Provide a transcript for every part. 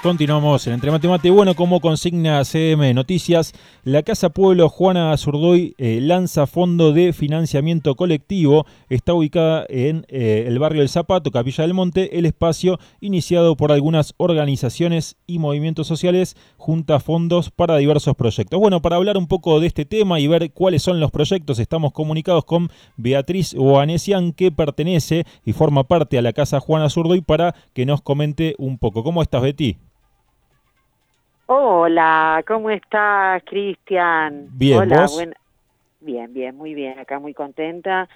Continuamos en Entre Mate Mate. Bueno, como consigna CM Noticias, la Casa Pueblo Juana Azurduy lanza fondo de financiamiento colectivo. Está ubicada en el barrio del Zapato, Capilla del Monte. El espacio, iniciado por algunas organizaciones y movimientos sociales, junta fondos para diversos proyectos. Bueno, para hablar un poco de este tema y ver cuáles son los proyectos, estamos comunicados con Beatriz Oanesian, que pertenece y forma parte a la Casa Juana Azurduy, para que nos comente un poco. ¿Cómo estás, Betty? Hola, ¿cómo estás, Cristian? Bien, Hola, ¿vos? bien, muy bien. Acá muy contenta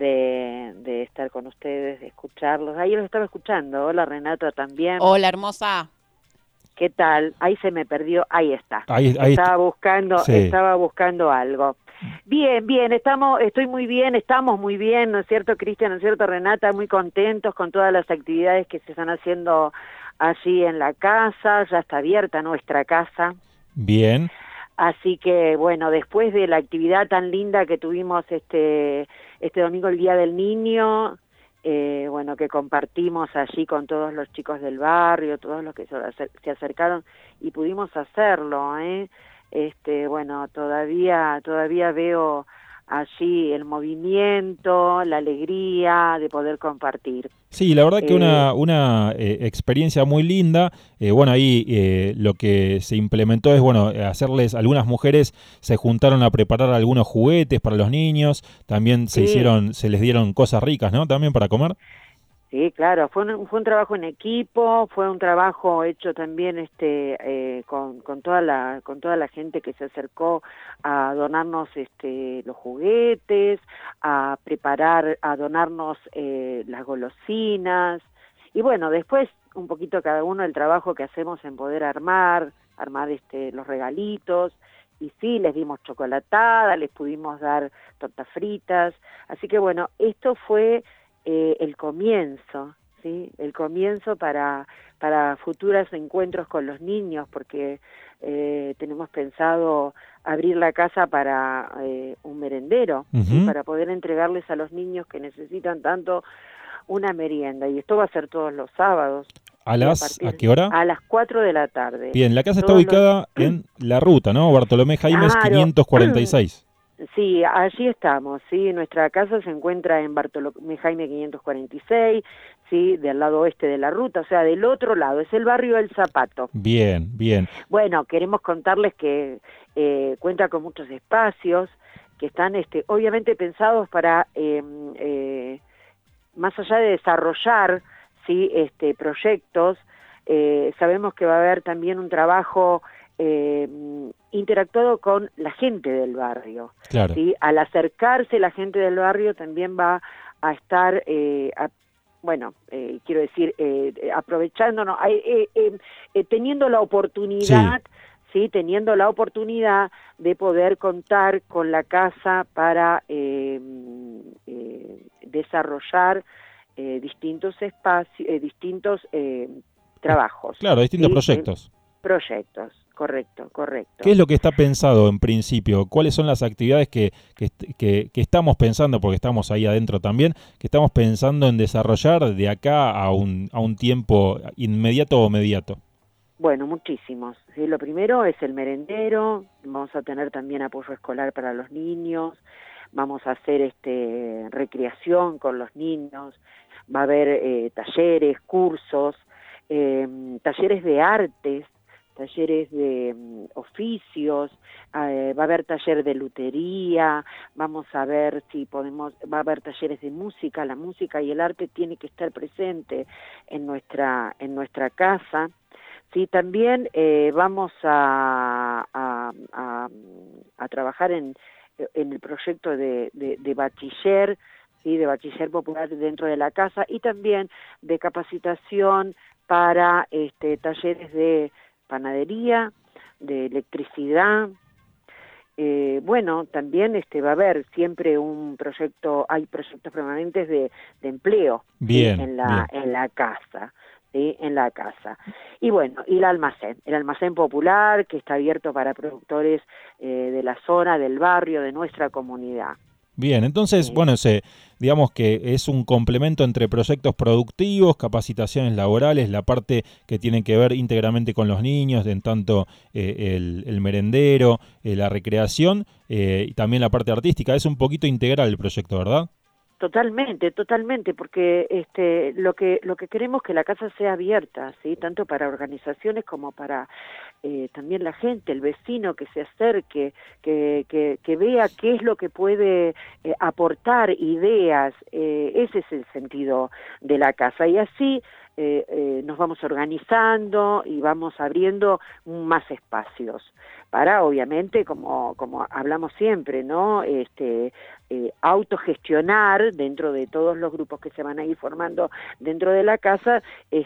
de estar con ustedes, de escucharlos. Ahí los estaba escuchando. Hola, Renata, también. Hola, hermosa. ¿Qué tal? Ahí se me perdió. Ahí está. Ahí sí. Estaba buscando algo. Bien, estoy muy bien, estamos muy bien, ¿no es cierto, Cristian? ¿No es cierto, Renata? Muy contentos con todas las actividades que se están haciendo allí en la casa. Ya está abierta nuestra casa. Bien. Así que, bueno, después de la actividad tan linda que tuvimos este domingo, el Día del Niño, bueno, que compartimos allí con todos los chicos del barrio, todos los que se acercaron y pudimos hacerlo, bueno, todavía veo allí el movimiento, la alegría de poder compartir. Sí, la verdad que una experiencia muy linda. Bueno, ahí lo que se implementó es, bueno, hacerles, algunas mujeres se juntaron a preparar algunos juguetes para los niños, también se les dieron cosas ricas, ¿no? También para comer. Sí, claro, fue un trabajo en equipo, fue un trabajo hecho también con toda la gente que se acercó a donarnos los juguetes, a donarnos las golosinas, y bueno, después un poquito cada uno el trabajo que hacemos en poder armar los regalitos. Y sí, les dimos chocolatada, les pudimos dar tortas fritas, así que bueno, esto fue el comienzo, ¿sí? El comienzo para futuros encuentros con los niños, porque tenemos pensado abrir la casa para un merendero, ¿sí? Para poder entregarles a los niños que necesitan tanto una merienda, y esto va a ser todos los sábados. ¿A qué hora? A las 4 de la tarde. Bien, la casa está ubicada en La Ruta, ¿no? Bartolomé Jaimes, claro. 546. Sí, allí estamos, sí, nuestra casa se encuentra en Bartolomé Jaime 546, sí, del lado oeste de la ruta, o sea, del otro lado, es el barrio del Zapato. Bien, bien. Bueno, queremos contarles que cuenta con muchos espacios que están obviamente pensados para, más allá de desarrollar, sí, proyectos, sabemos que va a haber también un trabajo interactuado con la gente del barrio. Claro. ¿Sí? Al acercarse la gente del barrio también va a estar, quiero decir, aprovechándonos, teniendo la oportunidad, sí, teniendo la oportunidad de poder contar con la casa para desarrollar distintos espacios, distintos trabajos. Claro, distintos ¿sí? Proyectos. Correcto. ¿Qué es lo que está pensado en principio? ¿Cuáles son las actividades que estamos pensando, porque estamos ahí adentro también, que estamos pensando en desarrollar de acá a un tiempo inmediato o mediato? Bueno, muchísimos. ¿Sí? Lo primero es el merendero, vamos a tener también apoyo escolar para los niños, vamos a hacer recreación con los niños, va a haber talleres, cursos, talleres de artes, talleres de oficios, va a haber taller de lutería, vamos a ver si va a haber talleres de música. La música y el arte tiene que estar presente en nuestra casa. Sí, también vamos a trabajar en el proyecto de bachiller, ¿sí? De bachiller popular dentro de la casa, y también de capacitación para talleres de panadería, de electricidad. Bueno, también va a haber siempre hay proyectos permanentes de empleo. Bien, ¿sí? en la casa. ¿Sí? En la casa. Y bueno, y el almacén popular, que está abierto para productores de la zona, del barrio, de nuestra comunidad. Bien, entonces, bueno, digamos que es un complemento entre proyectos productivos, capacitaciones laborales, la parte que tiene que ver íntegramente con los niños, en tanto el merendero, la recreación y también la parte artística. Es un poquito integral el proyecto, ¿verdad? Totalmente, totalmente, porque lo que queremos es que la casa sea abierta, ¿sí? Tanto para organizaciones como para también la gente, el vecino que se acerque, que vea qué es lo que puede aportar ideas, ese es el sentido de la casa. Y así nos vamos organizando y vamos abriendo más espacios para, obviamente, como hablamos siempre, ¿no? Autogestionar dentro de todos los grupos que se van a ir formando dentro de la casa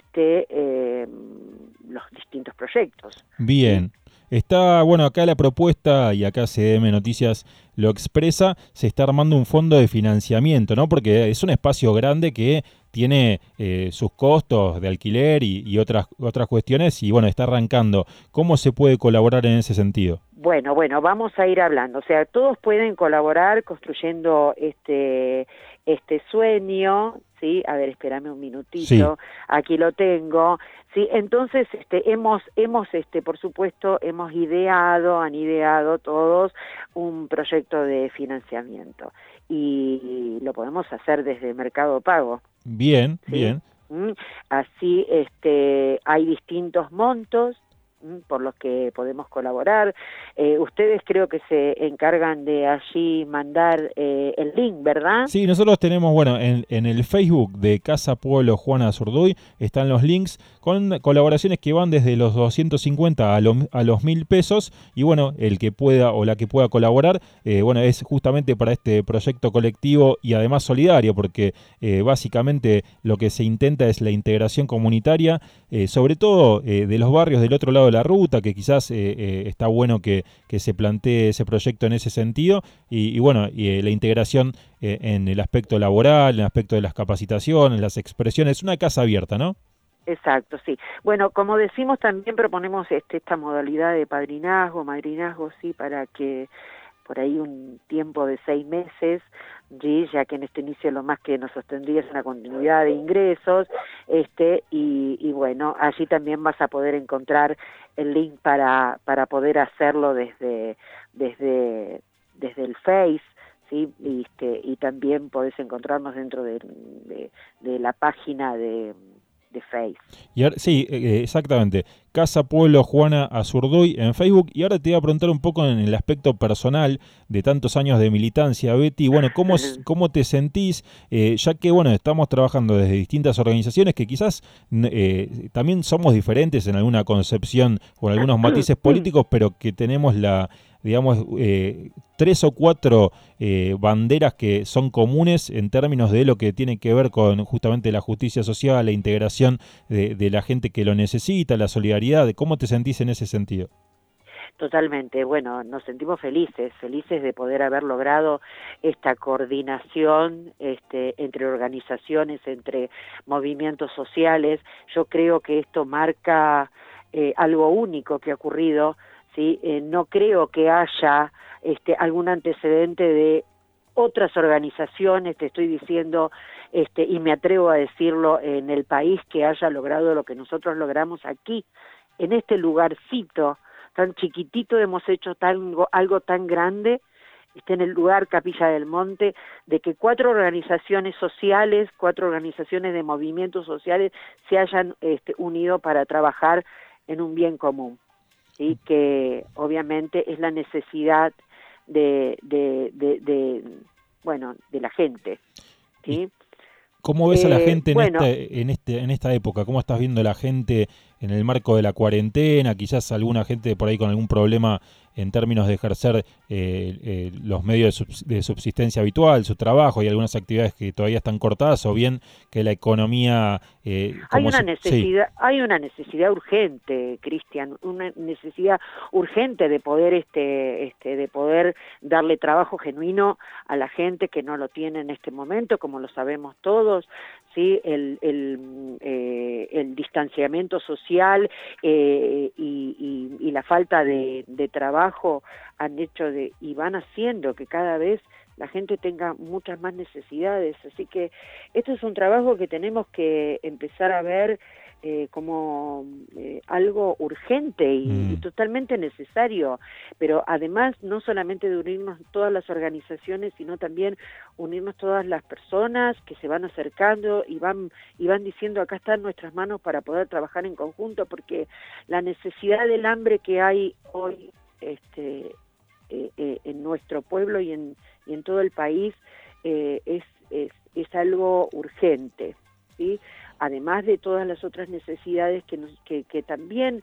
los distintos proyectos. Bien. Está, bueno, acá la propuesta, y acá CDM Noticias lo expresa, se está armando un fondo de financiamiento, ¿no? Porque es un espacio grande que tiene sus costos de alquiler y otras cuestiones, y bueno, está arrancando. ¿Cómo se puede colaborar en ese sentido? Bueno, vamos a ir hablando. O sea, todos pueden colaborar construyendo este sueño, ¿sí? A ver, espérame un minutito. Sí. Aquí lo tengo. Sí, entonces hemos por supuesto, han ideado todos un proyecto de financiamiento y lo podemos hacer desde Mercado Pago. Bien, ¿sí? Bien. Así hay distintos montos por los que podemos colaborar. Ustedes creo que se encargan de allí mandar el link, ¿verdad? Sí, nosotros tenemos, bueno, en el Facebook de Casa Pueblo Juana Azurduy están los links con colaboraciones que van desde los 250 a los 1.000 pesos y bueno, el que pueda o la que pueda colaborar, bueno, es justamente para este proyecto colectivo y además solidario, porque básicamente lo que se intenta es la integración comunitaria, sobre todo de los barrios del otro lado de la ruta, que quizás está bueno que se plantee ese proyecto en ese sentido y bueno, la integración en el aspecto laboral, en el aspecto de las capacitaciones, las expresiones, una casa abierta, ¿no? Exacto, sí. Bueno, como decimos, también proponemos esta modalidad de madrinazgo, sí, para que por ahí un tiempo de 6 meses, ¿sí? Ya que en este inicio lo más que nos sostendría es una continuidad de ingresos, y bueno, allí también vas a poder encontrar el link para poder hacerlo desde el Face, ¿sí? Y también podés encontrarnos dentro de la página de Face. Y ahora, sí, exactamente. Casa Pueblo Juana Azurduy en Facebook. Y ahora te voy a preguntar un poco en el aspecto personal de tantos años de militancia, Betty. Bueno, ¿cómo te sentís? Ya que, bueno, estamos trabajando desde distintas organizaciones que quizás también somos diferentes en alguna concepción o en algunos matices políticos, pero que tenemos digamos, 3 o 4 banderas que son comunes en términos de lo que tiene que ver con justamente la justicia social, la integración de la gente que lo necesita, la solidaridad. ¿Cómo te sentís en ese sentido? Totalmente, bueno, nos sentimos felices de poder haber logrado esta coordinación entre organizaciones, entre movimientos sociales. Yo creo que esto marca algo único que ha ocurrido, ¿sí? No creo que haya algún antecedente de otras organizaciones, te estoy diciendo, y me atrevo a decirlo, en el país que haya logrado lo que nosotros logramos aquí, en este lugarcito tan chiquitito. Hemos hecho algo tan grande, en el lugar Capilla del Monte, de que 4 organizaciones sociales, 4 organizaciones de movimientos sociales se hayan unido para trabajar en un bien común, ¿sí? Que obviamente es la necesidad de la gente, ¿sí? ¿Cómo ves a la gente en esta época? ¿Cómo estás viendo la gente en el marco de la cuarentena? Quizás alguna gente por ahí con algún problema en términos de ejercer los medios de subsistencia habitual, su trabajo y algunas actividades que todavía están cortadas, o bien que la economía... hay una necesidad urgente, Cristian, una necesidad urgente de poder de poder darle trabajo genuino a la gente que no lo tiene en este momento, como lo sabemos todos, ¿sí? El distanciamiento social y la falta de trabajo han hecho y van haciendo que cada vez la gente tenga muchas más necesidades. Así que esto es un trabajo que tenemos que empezar a ver como algo urgente y totalmente necesario, pero además no solamente de unirnos todas las organizaciones, sino también unirnos todas las personas que se van acercando y van diciendo acá están nuestras manos para poder trabajar en conjunto, porque la necesidad del hambre que hay hoy en nuestro pueblo y en todo el país es algo urgente, ¿sí? Además de todas las otras necesidades que también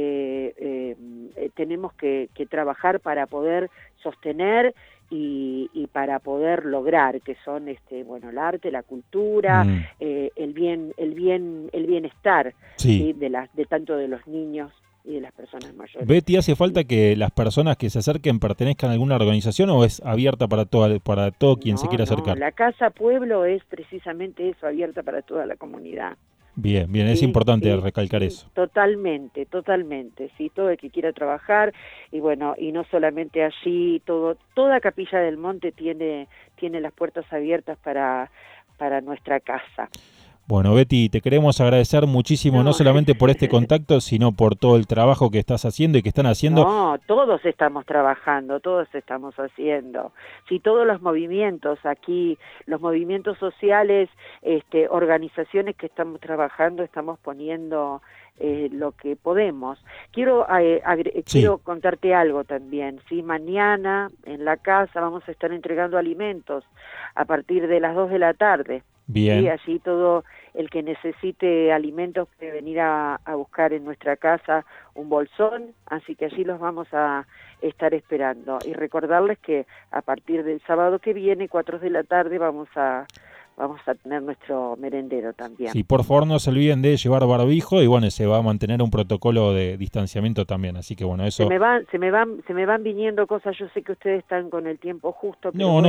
tenemos que trabajar para poder sostener y para poder lograr, que son el arte, la cultura, el bienestar, sí. ¿sí? de tanto de los niños y de las personas mayores. Betty, ¿hace falta que las personas que se acerquen pertenezcan a alguna organización o es abierta para todo quien se quiera acercar? La Casa Pueblo es precisamente eso, abierta para toda la comunidad. Bien, es importante recalcar eso. Totalmente, sí, todo el que quiera trabajar, y bueno, y no solamente allí, toda Capilla del Monte tiene las puertas abiertas para nuestra casa. Bueno, Betty, te queremos agradecer muchísimo, no solamente por este contacto, sino por todo el trabajo que estás haciendo y que están haciendo. No, todos estamos trabajando, todos estamos haciendo. Sí, todos los movimientos aquí, los movimientos sociales, organizaciones que estamos trabajando, estamos poniendo lo que podemos. Quiero contarte algo también. Sí, mañana en la casa vamos a estar entregando alimentos a partir de las 2 de la tarde. Bien. Sí, allí todo el que necesite alimentos puede venir a buscar en nuestra casa un bolsón, así que allí los vamos a estar esperando. Y recordarles que a partir del sábado que viene, 4 de la tarde, vamos a tener nuestro merendero también. Sí, por favor no se olviden de llevar barbijo y bueno, se va a mantener un protocolo de distanciamiento también, así que bueno, eso... Se me van viniendo cosas, yo sé que ustedes están con el tiempo justo, pero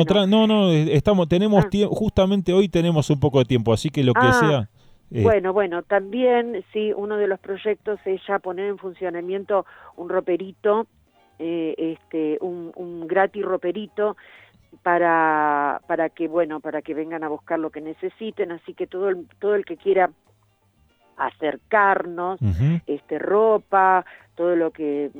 justamente hoy tenemos un poco de tiempo, así que lo que sea... Bueno, también, sí, uno de los proyectos es ya poner en funcionamiento un roperito, un gratis roperito, para que vengan a buscar lo que necesiten, así que todo el que quiera acercarnos, ropa, todo lo que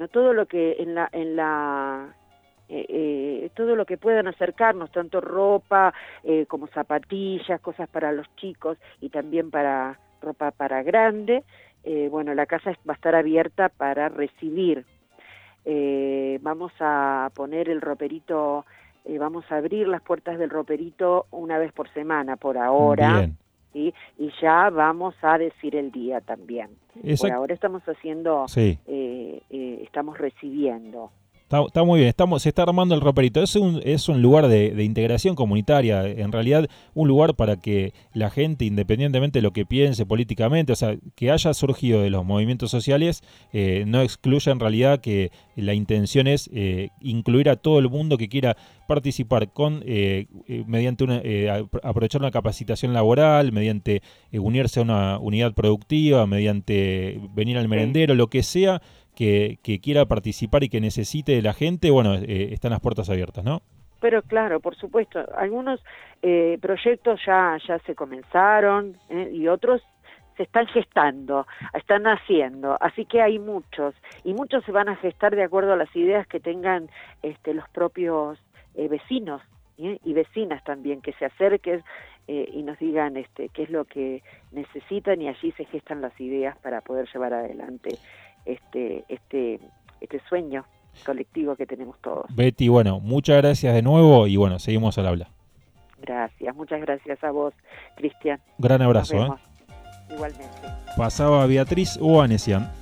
todo lo que puedan acercarnos, tanto ropa como zapatillas, cosas para los chicos y también para ropa para grande, la casa va a estar abierta para recibir. Vamos a poner el roperito, vamos a abrir las puertas del roperito una vez por semana por ahora. Bien. ¿Sí? Y ya vamos a decir el día también. Por ahora estamos haciendo, estamos recibiendo. Está muy bien, se está armando el roperito. Es un lugar de integración comunitaria, en realidad un lugar para que la gente, independientemente de lo que piense políticamente, o sea, que haya surgido de los movimientos sociales, no excluya en realidad que la intención es incluir a todo el mundo que quiera participar mediante aprovechar una capacitación laboral, mediante unirse a una unidad productiva, mediante venir al merendero, lo que sea que quiera participar y que necesite de la gente, están las puertas abiertas, ¿no? Pero claro, por supuesto, algunos proyectos ya se comenzaron y otros se están gestando, están haciendo, así que hay muchos, y muchos se van a gestar de acuerdo a las ideas que tengan los propios vecinos y vecinas también, que se acerquen y nos digan qué es lo que necesitan, y allí se gestan las ideas para poder llevar adelante este sueño colectivo que tenemos todos. Betty, muchas gracias de nuevo y seguimos al habla. Gracias, muchas gracias a vos, Cristian. Gran abrazo. Igualmente. Pasaba Beatriz Oanesian.